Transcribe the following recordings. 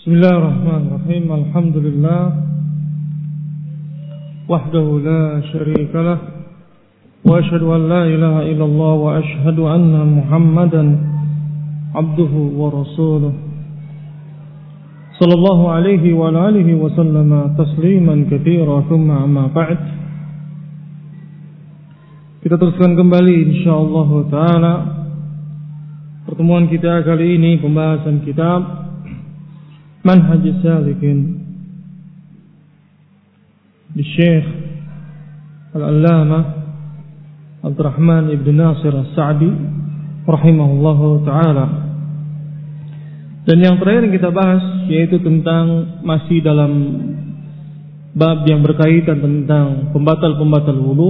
Bismillahirrahmanirrahim. Alhamdulillah wahdahu la syarika lah wa asyhadu an la ilaha illallah wa asyhadu anna Muhammadan abduhu wa rasuluh sallallahu alaihi wa alihi wa sallama tasliman katsira thumma amma ba'd. Kita teruskan kembali insyaallah taala pertemuan kita kali ini, pembahasan kitab Manhaj Salikin di Syekh Al-Allamah Abdurrahman Ibn Nasir As-Sa'di rahimahullahu ta'ala. Dan yang terakhir yang kita bahas yaitu tentang masih dalam bab yang berkaitan tentang pembatal-pembatal wudu.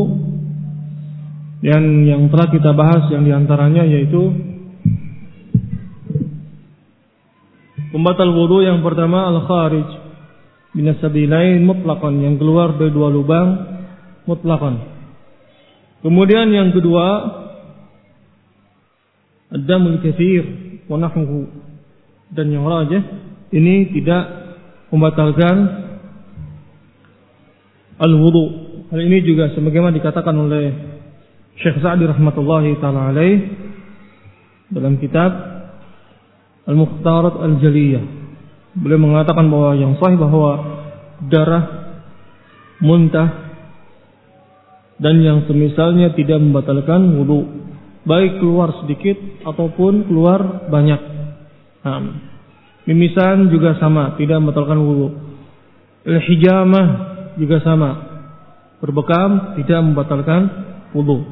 Yang telah kita bahas yang diantaranya yaitu pembatal wudu yang pertama al-kharij minas sabilain mutlaqan, yang keluar dari dua lubang mutlaqan. Kemudian yang kedua ad-damul katsir wa nahwuhu, dan yang rajih ini tidak membatalkan al-wudu. Hal ini juga sebagaimana dikatakan oleh Syekh Sa'di rahmatullahi taala alaih dalam kitab Al-Mukhtarat Al-Jaliyah. Beliau mengatakan bahwa yang sahih bahwa darah, muntah dan yang semisalnya tidak membatalkan wudu, baik keluar sedikit ataupun keluar banyak. Mimisan juga sama, tidak membatalkan wudu. Al-hijamah juga sama, berbekam tidak membatalkan wudu.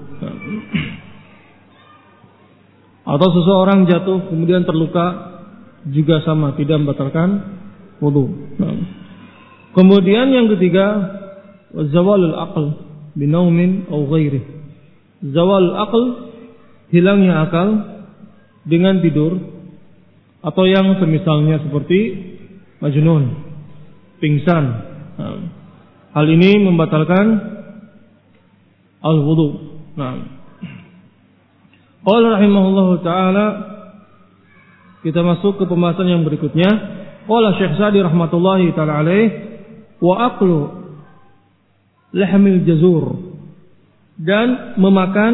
Atau seseorang jatuh kemudian terluka juga sama, tidak membatalkan wudu. Kemudian yang ketiga zawalul aql binaumin aw ghairi. Zawalul aql, hilangnya akal dengan tidur atau yang semisalnya seperti majnun, pingsan. Hal ini membatalkan al-wudu. Qala rahimahullahu ta'ala, kita masuk ke pembahasan yang berikutnya. Qala Syekh Sa'di rahmatullahi ta'ala alaih, wa aklu lahmil jazur, dan memakan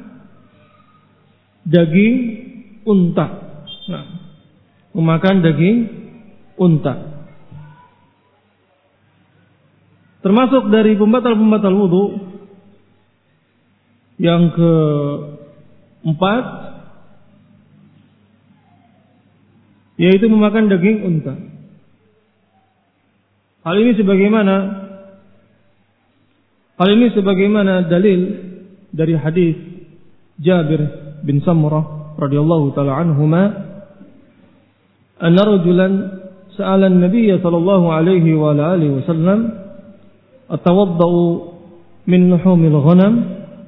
daging unta. Memakan daging unta termasuk dari pembatal-pembatal wudu. Yang keempat yaitu memakan daging unta. Hal ini sebagaimana dalil dari hadis Jabir bin Samurah radhiyallahu taala anhuma, anna rajulan sa'ala an-nabiy sallallahu alaihi wa alihi wasallam atawaddau min luhumil ghanam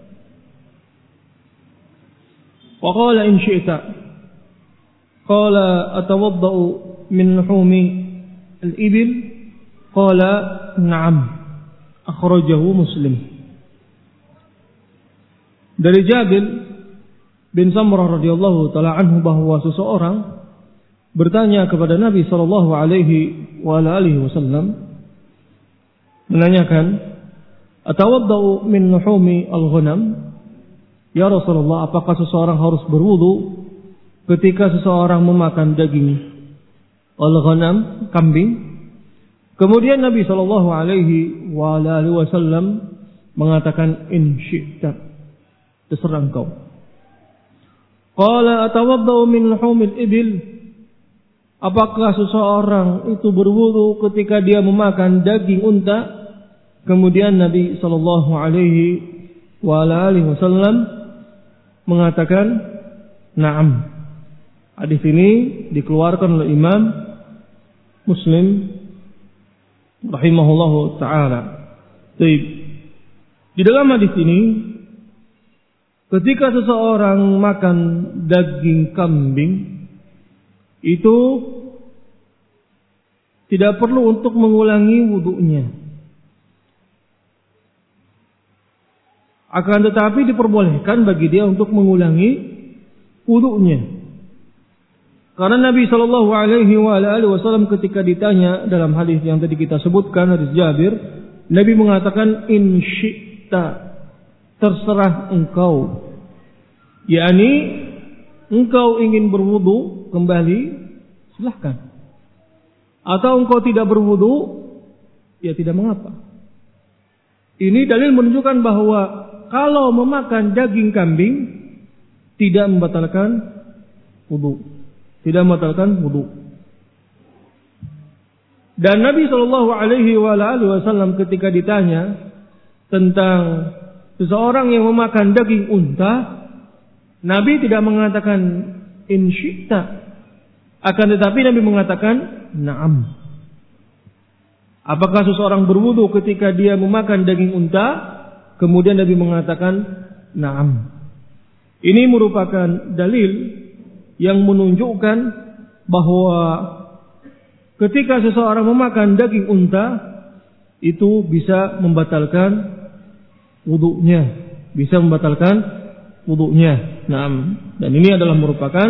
wa qala in syi'ta, qala atawaddau min luhumi al-ibil, qala na'am, akhrajahu Muslim. Dari Jabir bin Samurah radhiyallahu taala anhu bahwa seseorang bertanya kepada Nabi sallallahu alaihi wa alihi wasallam, menanyakan, atawaddau min luhumi al-ghanam, ya Rasulullah, apakah seseorang harus berwudu ketika seseorang memakan daging al-ghanam, kambing? Kemudian Nabi sallallahu alaihi wa alihi wasallam mengatakan, in syi'ta, terserah engkau. Qala atawaddau min luhumil ibil, apakah seseorang itu berwudu ketika dia memakan daging unta? Kemudian Nabi sallallahu alaihi wa alihi wasallam mengatakan, na'am. Hadis ini dikeluarkan oleh Imam Muslim rahimahullahu ta'ala. Baik. Di dalam hadis ini, ketika seseorang makan daging kambing, itu tidak perlu untuk mengulangi wudunya. Akan tetapi diperbolehkan bagi dia untuk mengulangi wudunya. Karena Nabi Shallallahu Alaihi Wasallam ketika ditanya dalam hadis yang tadi kita sebutkan, hadis Jabir, Nabi mengatakan in syi'ta, terserah engkau, yakni engkau ingin berwudu kembali, silahkan. Atau engkau tidak berwudu, ya tidak mengapa. Ini dalil menunjukkan bahwa kalau memakan daging kambing tidak membatalkan wudu. Tidak membatalkan wudu. Dan Nabi Shallallahu Alaihi Wasallam ketika ditanya tentang seseorang yang memakan daging unta, Nabi tidak mengatakan in syi'ta, akan tetapi Nabi mengatakan na'am. Apakah seseorang berwudu ketika dia memakan daging unta? Kemudian Nabi mengatakan na'am. Ini merupakan dalil yang menunjukkan bahwa ketika seseorang memakan daging unta itu bisa membatalkan wudunya, bisa membatalkan wudunya. Nah, dan ini adalah merupakan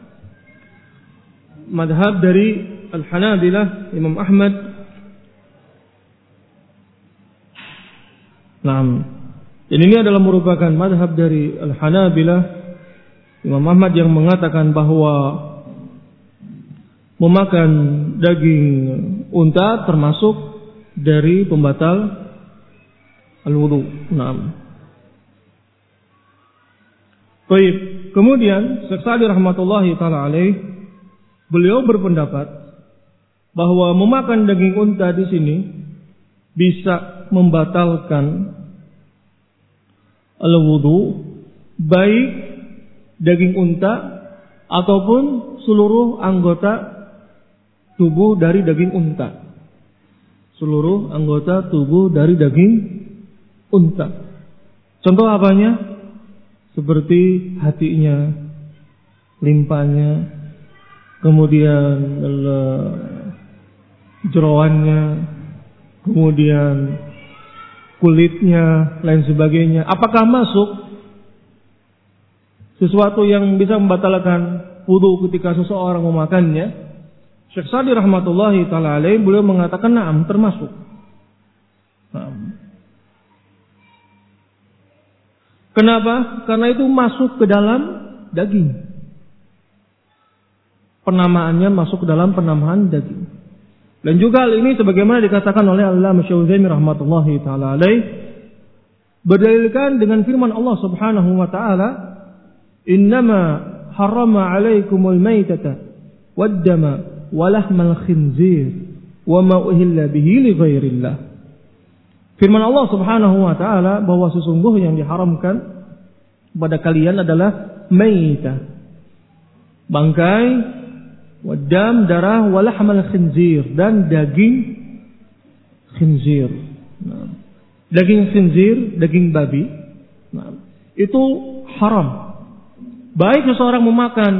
madhab dari Al-Hanabilah, Imam Ahmad. Nah, dan ini adalah merupakan madhab dari Al-Hanabilah, Imam Ahmad, yang mengatakan bahwa memakan daging unta termasuk dari pembatal al-wudu. Naam. Baik, kemudian Syekh Sa'di rahmatullahi taala alaih, beliau berpendapat bahwa memakan daging unta di sini bisa membatalkan al-wudu, baik daging unta ataupun seluruh anggota tubuh dari daging unta. Seluruh anggota tubuh dari daging unta. Contoh apanya? Seperti hatinya, limpahnya, kemudian jeroannya, kemudian kulitnya, lain sebagainya. Apakah masuk sesuatu yang bisa membatalkan wudu ketika seseorang memakannya? Syekh Sa'di rahmatullahi taala alaih, beliau mengatakan na'am, termasuk. Na'am. Kenapa? Karena itu masuk ke dalam daging. Penamaannya masuk ke dalam penamaan daging. Dan juga hal ini sebagaimana dikatakan oleh Allamah Syauzani rahmatullahi taala alaih, berdalilkan dengan firman Allah Subhanahu wa taala, innama harrama alaikumul maitata waddama walahmal khinzir wa ma uhilla bihi li ghairillah. Firman Allah Subhanahu wa taala bahwa sesungguhnya yang diharamkan kepada kalian adalah maitah, bangkai, waddam, darah, walahmal khinzir, dan daging khinzir. Nah, daging khinzir, daging babi, nah, itu haram. Baik seseorang memakan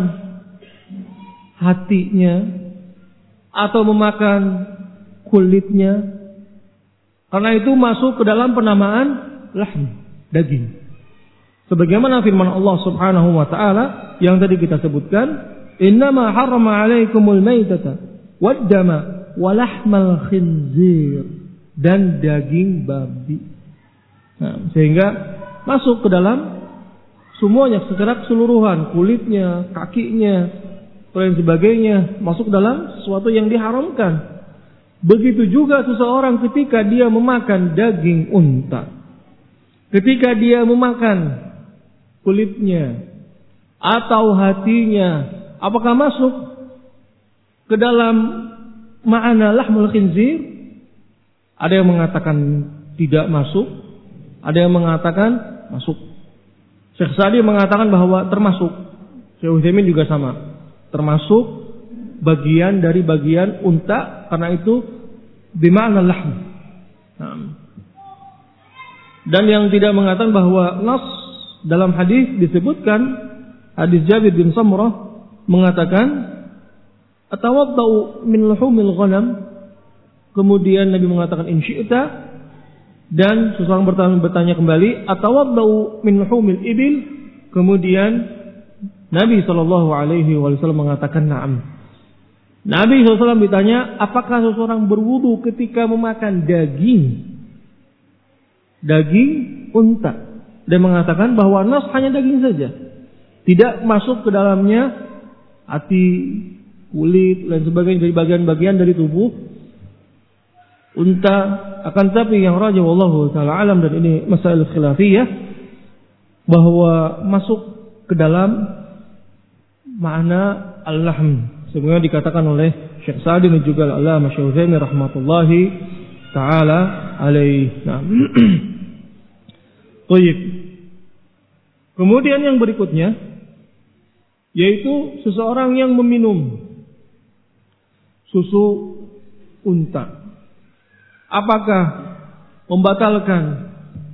hatinya atau memakan kulitnya, karena itu masuk ke dalam penamaan lahm, daging. Sebagaimana firman Allah Subhanahu wa taala yang tadi kita sebutkan, innama harrama alaikumul maitata waddama walahmal khinzir, dan daging babi. Nah, sehingga masuk ke dalam semuanya secara keseluruhan, kulitnya, kakinya, dan sebagainya, masuk dalam sesuatu yang diharamkan. Begitu juga seseorang ketika dia memakan daging unta, ketika dia memakan kulitnya atau hatinya, apakah masuk ke dalam ma'ana lahmul khinzir? Ada yang mengatakan tidak masuk, ada yang mengatakan masuk. Syekh Sa'di mengatakan bahwa termasuk. Syekh Utsaimin juga sama, termasuk bagian dari bagian unta, karena itu bima'na lahm. Dan yang tidak mengatakan bahwa nas dalam hadis disebutkan, hadis Jabir bin Samurah mengatakan atawaddau min luhumil ghanam, kemudian Nabi mengatakan in syi'ta, dan seseorang bertanya kembali atawaddau min luhumil ibil, kemudian Nabi SAW mengatakan na'am. Nabi SAW ditanya, apakah seseorang berwudu ketika memakan daging unta? Dia mengatakan bahwa nas hanya daging saja, tidak masuk ke dalamnya hati, kulit, dan sebagainya dari bagian-bagian dari tubuh unta. Akan tapi yang rajih wallahu taala alam, dan ini masalah khilafiyah, bahwa masuk ke dalam makna al-lahm, sebagaimana dikatakan oleh Syekh Sa'di dan juga Al-Allamah Syekh Utsaimin rahmatullahi taala alaih. Nah. Baik. Kemudian yang berikutnya yaitu seseorang yang meminum susu unta, apakah membatalkan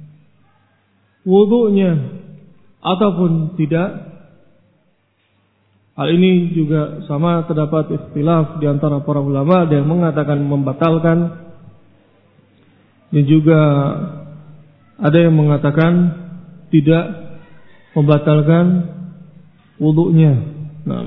wudunya ataupun tidak? Hal ini juga sama, terdapat ikhtilaf di antara para ulama. Ada yang mengatakan membatalkan, dan juga ada yang mengatakan tidak membatalkan wudunya. Nah,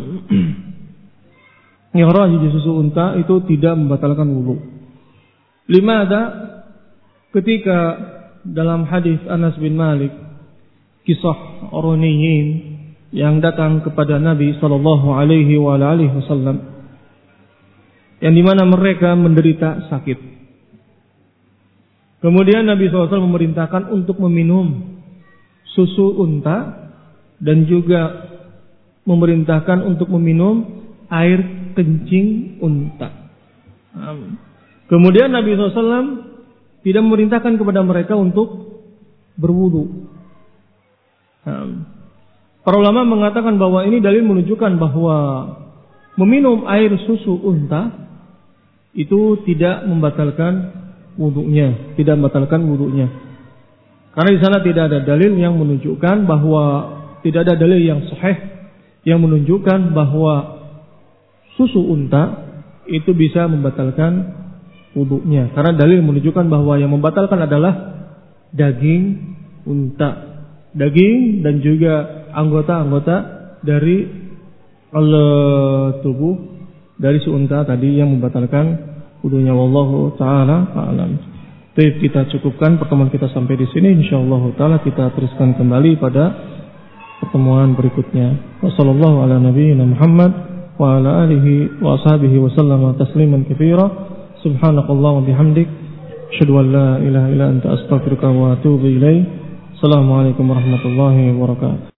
yang rajih di susu unta itu tidak membatalkan wudu. Limada? Ketika dalam hadis Anas bin Malik, kisah Oroniyin yang datang kepada Nabi sallallahu alaihi wasallam, yang dimana mereka menderita sakit. Kemudian Nabi SAW memerintahkan untuk meminum susu unta, dan juga memerintahkan untuk meminum air kencing unta. Kemudian Nabi SAW tidak memerintahkan kepada mereka untuk berwudu. Para ulama mengatakan bahwa ini dalil menunjukkan bahwa meminum air susu unta itu tidak membatalkan wudunya, Karena di sana tidak ada dalil yang menunjukkan bahwa, tidak ada dalil yang sahih yang menunjukkan bahwa susu unta itu bisa membatalkan wudunya. Karena dalil menunjukkan bahwa yang membatalkan adalah daging unta, daging dan juga anggota-anggota dari tubuh dari si unta tadi yang membatalkan wudunya. Wallahu taala a'lam. Baik, kita cukupkan pertemuan kita sampai di sini. Insyaallah taala kita teruskan kembali pada pertemuan berikutnya. Wassallallahu ala nabiyyina Muhammad wa ala alihi wa ashabihi wa sallama tasliman katsira. Subhanakallahumma bihamdik, asyhadu an la ilaha illa anta astaghfiruka wa atubu ilaik. Assalamualaikum warahmatullahi wabarakatuh.